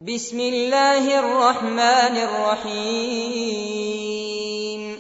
بسم الله الرحمن الرحيم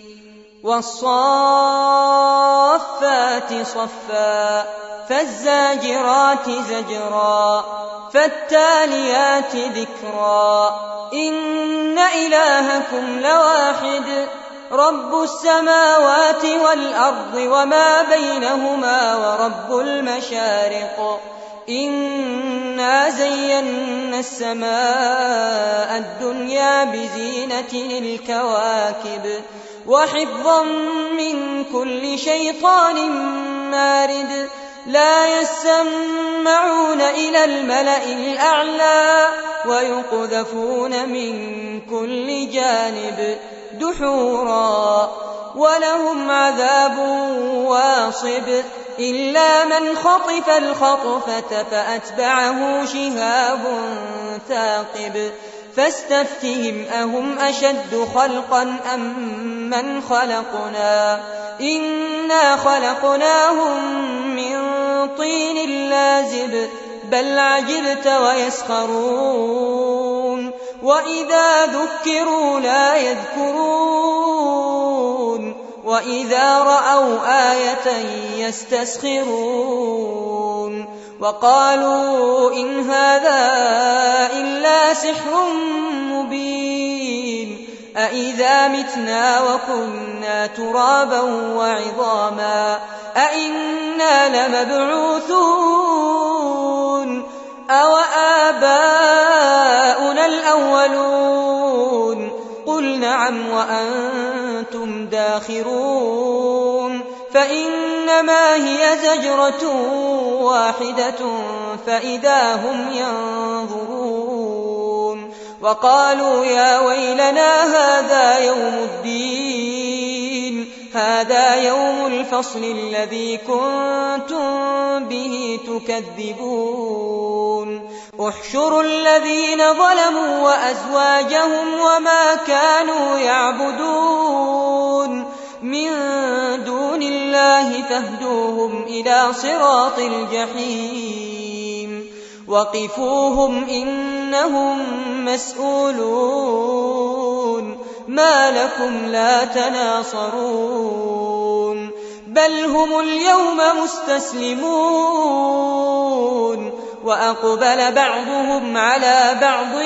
والصافات صفا فالزاجرات زجرا فالتاليات ذكرا إن إلهكم لواحد رب السماوات والأرض وما بينهما ورب المشارق إنا زينا السماء الدنيا بزينة الكواكب وحفظا من كل شيطان مارد لا يسمعون إلى الملأ الأعلى ويقذفون من كل جانب دحورا ولهم عذاب واصب إلا من خطف الخطفة فأتبعه شهاب ثاقب فاستفتهم أهم أشد خلقا أم من خلقنا إنا خلقناهم من طين لازب بل عجبت ويسخرون وإذا ذكروا لا يذكرون وإذا رأوا آية يستسخرون وقالوا إن هذا إلا سحر مبين أإذا متنا وكنا ترابا وعظاما أإنا لمبعوثون أو آباؤنا الأولون قل نعم وأنتم داخرون فإنما هي زجرة واحدة فإذا هم ينظرون وقالوا يا ويلنا هذا يوم الدين هذا يوم الفصل الذي كنتم به تكذبون احشروا الذين ظلموا وأزواجهم وما كانوا يعبدون من دون الله فاهدوهم إلى صراط الجحيم وقفوهم إنهم مسؤولون ما لكم لا تناصرون بل هم اليوم مستسلمون وأقبل بعضهم على بعض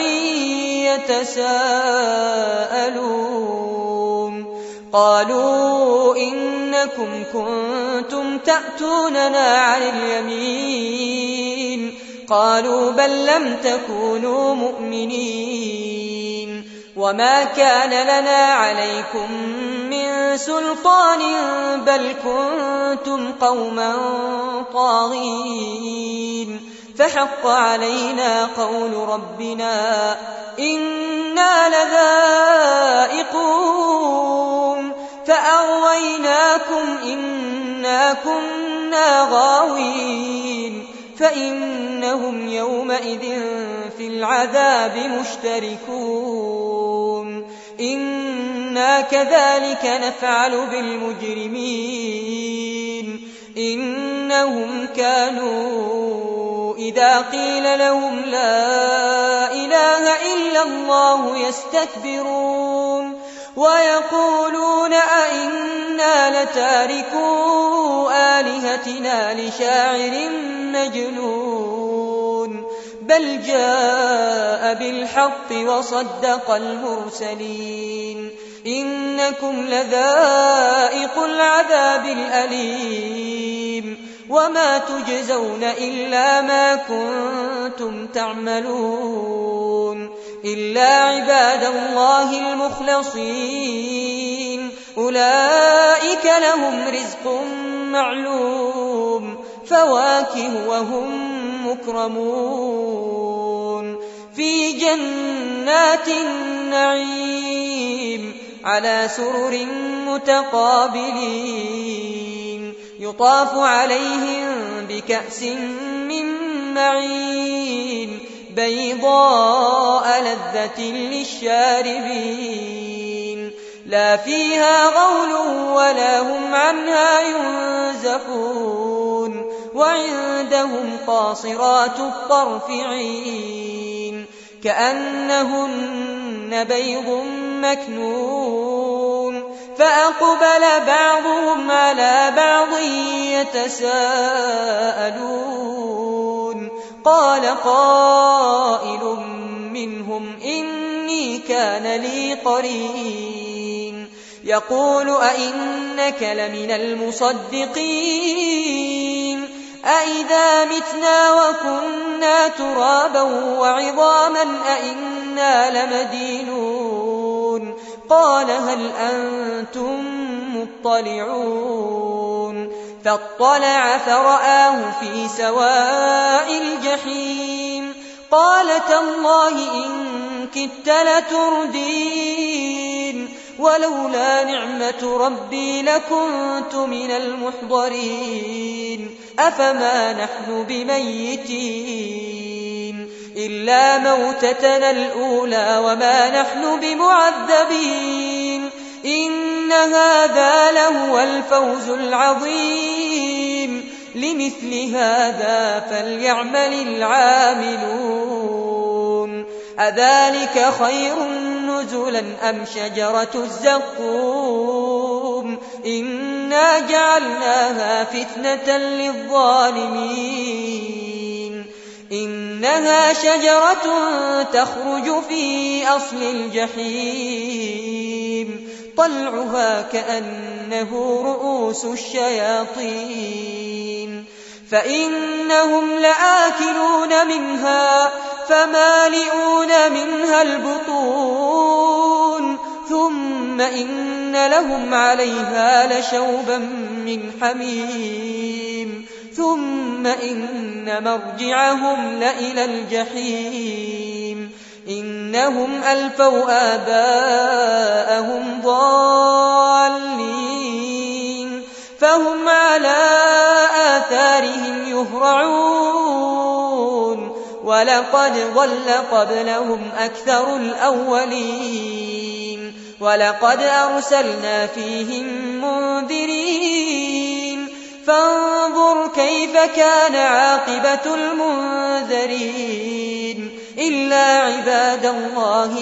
يتساءلون قالوا إنكم كنتم تأتوننا عن اليمين قالوا بل لم تكونوا مؤمنين وما كان لنا عليكم من سلطان بل كنتم قوما طاغين فحق علينا قول ربنا إنا لذائقون فأغويناكم إنا كنا غاوين فإنهم يومئذ في العذاب مشتركون إنا كذلك نفعل بالمجرمين إنهم كانوا إذا قيل لهم لا إله إلا الله يستكبرون ويقولون أئنا لتاركو آلهتنا لشاعر مجنون بل جاء بالحق وصدق المرسلين إنكم لذائق العذاب الأليم وما تجزون إلا ما كنتم تعملون إلا عباد الله المخلصين أولئك لهم رزق معلوم فواكه وهم مكرمون في جنات النعيم على سرر متقابلين يطاف عليهم بكأس من معين بيضاء لذة للشاربين لا فيها غول ولا هم عنها ينزفون وعندهم قاصرات الطرف عين كأنهن بيض مكنون فأقبل بعضهم على بعض يتساءلون قال قائل منهم إني كان لي قرين يقول أئنك لمن المصدقين أئذا متنا وكنا ترابا وعظاما أئنا لمدينون قال هل أنتم مطلعون فاطلع فرآه في سواء الجحيم قال تالله إن كدت لتردين ولولا نعمة ربي لكنت من المحضرين أفما نحن بميتين إلا موتتنا الأولى وما نحن بمعذبين إن هذا لهو الفوز العظيم لمثل هذا فليعمل العاملون أذلك خير نزلا أم شجرة الزقوم إنا جعلناها فتنة للظالمين إنها شجرة تخرج في أصل الجحيم طلعها كأنه رؤوس الشياطين فإنهم لآكلون منها فمالئون منها البطون ثم إن لهم عليها لشوبا من حميم ثم إن مرجعهم لإلى الجحيم إنهم ألفوا آباءهم ضالين فهم على آثارهم يهرعون ولقد ضل قبلهم أكثر الأولين ولقد أرسلنا فيهم منذرين فانظر كيف كان عاقبة المنذرين إلا عباد الله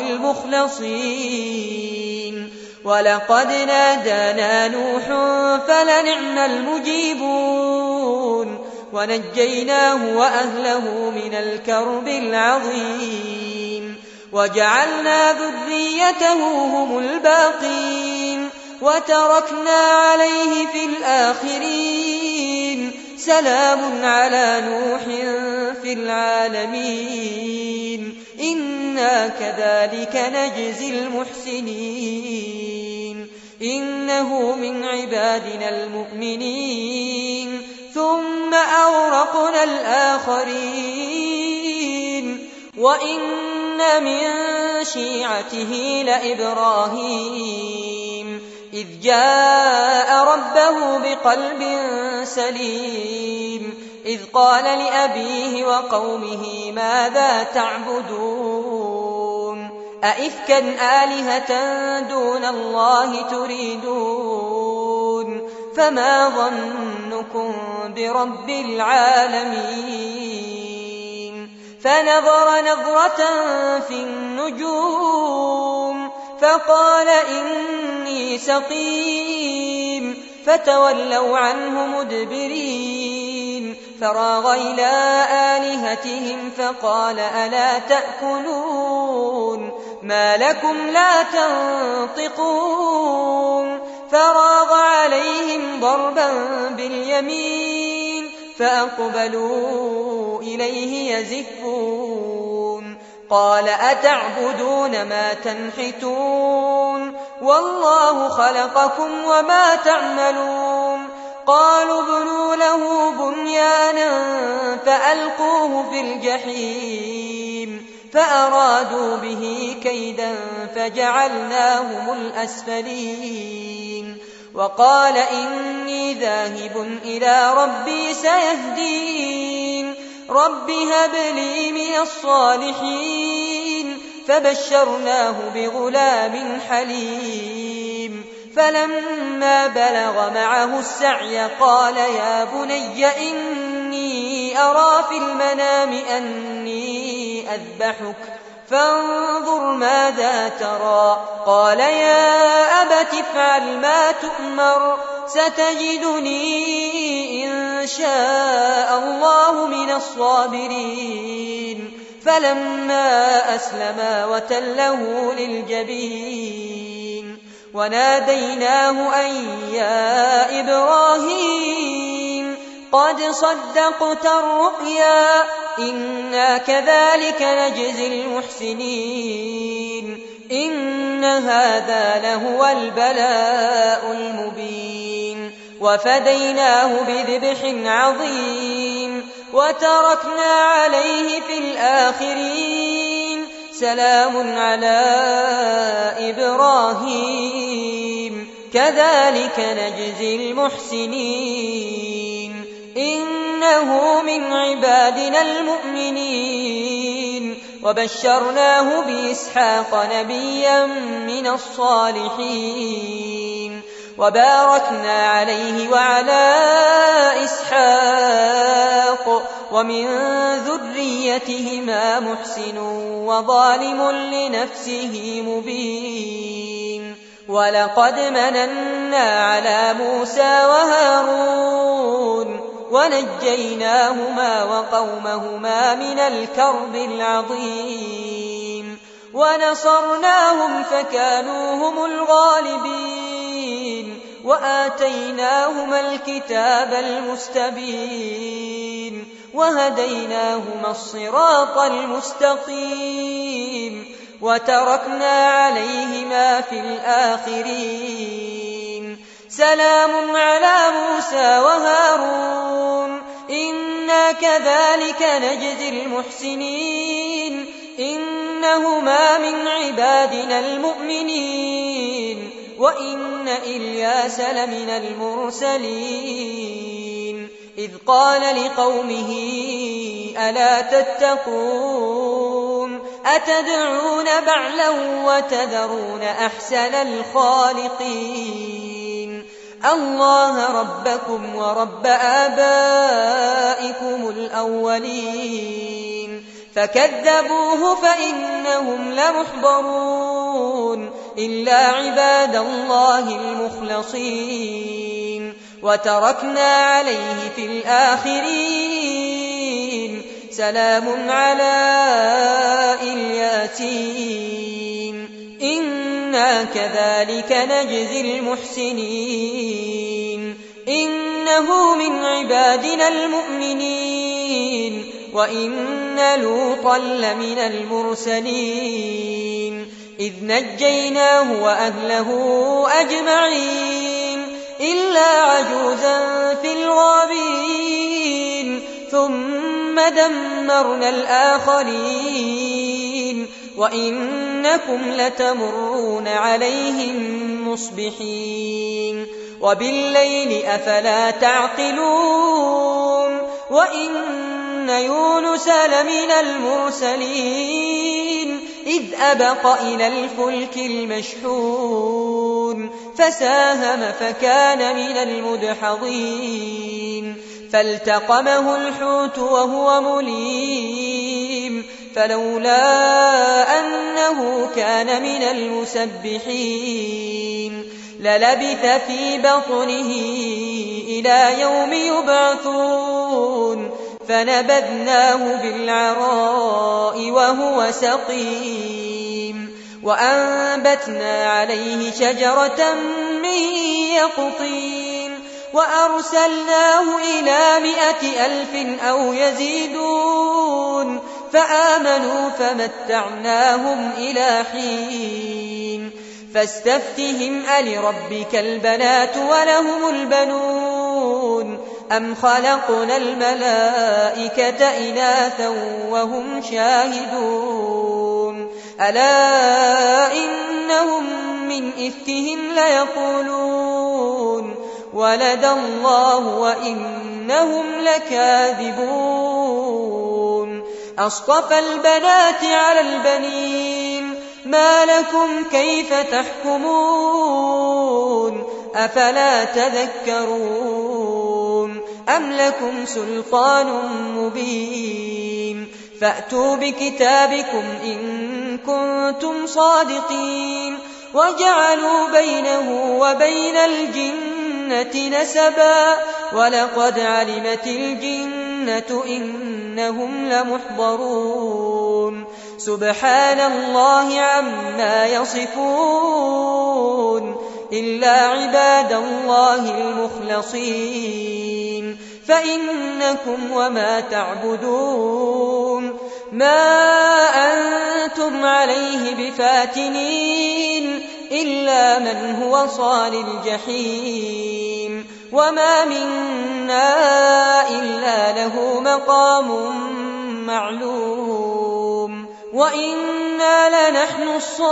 المخلصين ولقد نادانا نوح فلنعم المجيبون ونجيناه وأهله من الكرب العظيم وجعلنا ذريته هم الباقين وتركنا عليه في الآخرين سلام على نوح في العالمين إنا كذلك نجزي المحسنين إنه من عبادنا المؤمنين ثم أغرقنا الآخرين وإن من شيعته لإبراهيم إذ جاء ربه بقلب سليم إذ قال لأبيه وقومه ماذا تعبدون أئفكا آلهة دون الله تريدون فما ظنكم برب العالمين فنظر نظرة في النجوم فقال إني سقيم فتولوا عنه مدبرين فراغ إلى آلهتهم فقال ألا تأكلون ما لكم لا تنطقون فراغ عليهم ضربا باليمين فأقبلوا إليه يزفون قال أتعبدون ما تنحتون والله خلقكم وما تعملون قالوا ابنوا له بنيانا فألقوه في الجحيم فأرادوا به كيدا فجعلناهم الأسفلين وقال إني ذاهب إلى ربي سيهدين رب هب لي من الصالحين فبشرناه بغلام حليم فلما بلغ معه السعي قال يا بني إني أرى في المنام أني أذبحك فانظر ماذا ترى. قال يا أبت افعل ما تؤمر ستجدني إن شاء الله من الصابرين. فلما أسلما وتله للجبين وناديناه أن يا إبراهيم قد صدقت الرؤيا إنا كذلك نجزي المحسنين إن هذا لهو البلاء المبين. وفديناه بذبح عظيم وتركنا عليه في الآخرين سلام على إبراهيم كذلك نجزي المحسنين إنه من عبادنا المؤمنين. وبشرناه بإسحاق نبيا من الصالحين وباركنا عليه وعلى إسحاق ومن ذريتهما محسن وظالم لنفسه مبين. ولقد مننا على موسى وهارون ونجيناهما وقومهما من الكرب العظيم ونصرناهم فكانوا هم الغالبين وآتيناهما الكتاب المستبين وهديناهما الصراط المستقيم وتركنا عليهما في الآخرين سلام على موسى وهارون إنا كذلك نجزي المحسنين إنهما من عبادنا المؤمنين وإن إلياس لمن المرسلين إذ قال لقومه ألا تتقون أتدعون بعلا وتذرون أحسن الخالقين الله ربكم ورب آبائكم الأولين فكذبوه فإنهم لمحضرون إلا عباد الله المخلصين وتركنا عليه في الآخرين سلام على الياسين إنا كذلك نجزي المحسنين إنه من عبادنا المؤمنين وإن لوطا لمن المرسلين إذ نجيناه وأهله أجمعين إلا عجوزا في الغابرين ثم دمرنا الآخرين وإنكم لتمرون عليهم مصبحين وبالليل أفلا تعقلون وإن يونس لمن المرسلين إذ أبق إلى الفلك المشحون فساهم فكان من المدحضين فالتقمه الحوت وهو مليم فلولا أنه كان من المسبحين للبث في بطنه إلى يوم يبعثون فنبذناه بالعراء وهو سقيم وأنبتنا عليه شجرة من يقطين وأرسلناه إلى 100,000 أو يزيدون فآمنوا فمتعناهم إلى حين فاستفتهم ألربك البنات ولهم البنون أم خلقنا الملائكة إناثا وهم شاهدون ألا إنهم من إفكهم ليقولون ولد الله وإنهم لكاذبون أصطفى البنات على البنين ما لكم كيف تحكمون أفلا تذكرون أم لكم سلطان مبين فأتوا بكتابكم إن كنتم صادقين وجعلوا بينه وبين الجنة نسبا ولقد علمت الجنة إنهم لمحضرون سبحان الله عما يصفون إلا عباد الله المخلصين فإنكم وما تعبدون ما أنتم عليه بفاتنين إلا من هو صال الجحيم وما منا إلا له مقام معلوم وإنا لنحن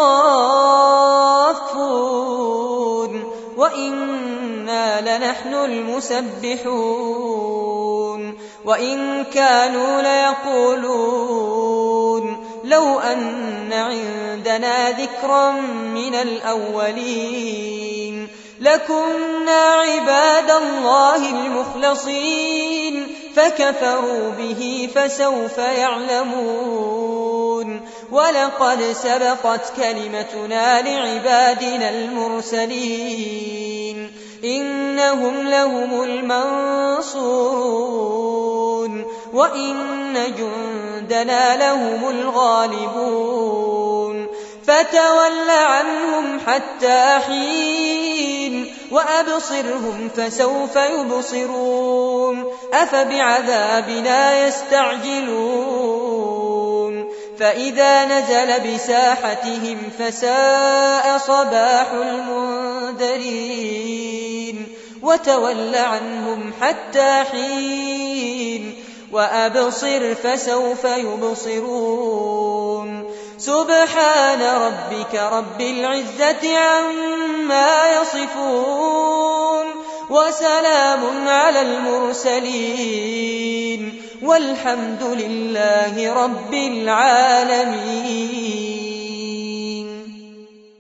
الصافون وإنا لنحن المسبحون وإن كانوا ليقولون لو أن عندنا ذكرا من الأولين لكنا عباد الله المخلصين فكفروا به فسوف يعلمون ولقد سبقت كلمتنا لعبادنا المرسلين إنهم لهم المنصورون وإن جندنا لهم الغالبون فتول عنهم حتى حين وأبصرهم فسوف يبصرون أفبعذابنا يستعجلون فإذا نزل بساحتهم فساء صباح المنذرين وتول عنهم حتى حين وأبصر فسوف يبصرون سبحان ربك رب العزة عما يصفون وسلام على المرسلين والحمد لله رب العالمين.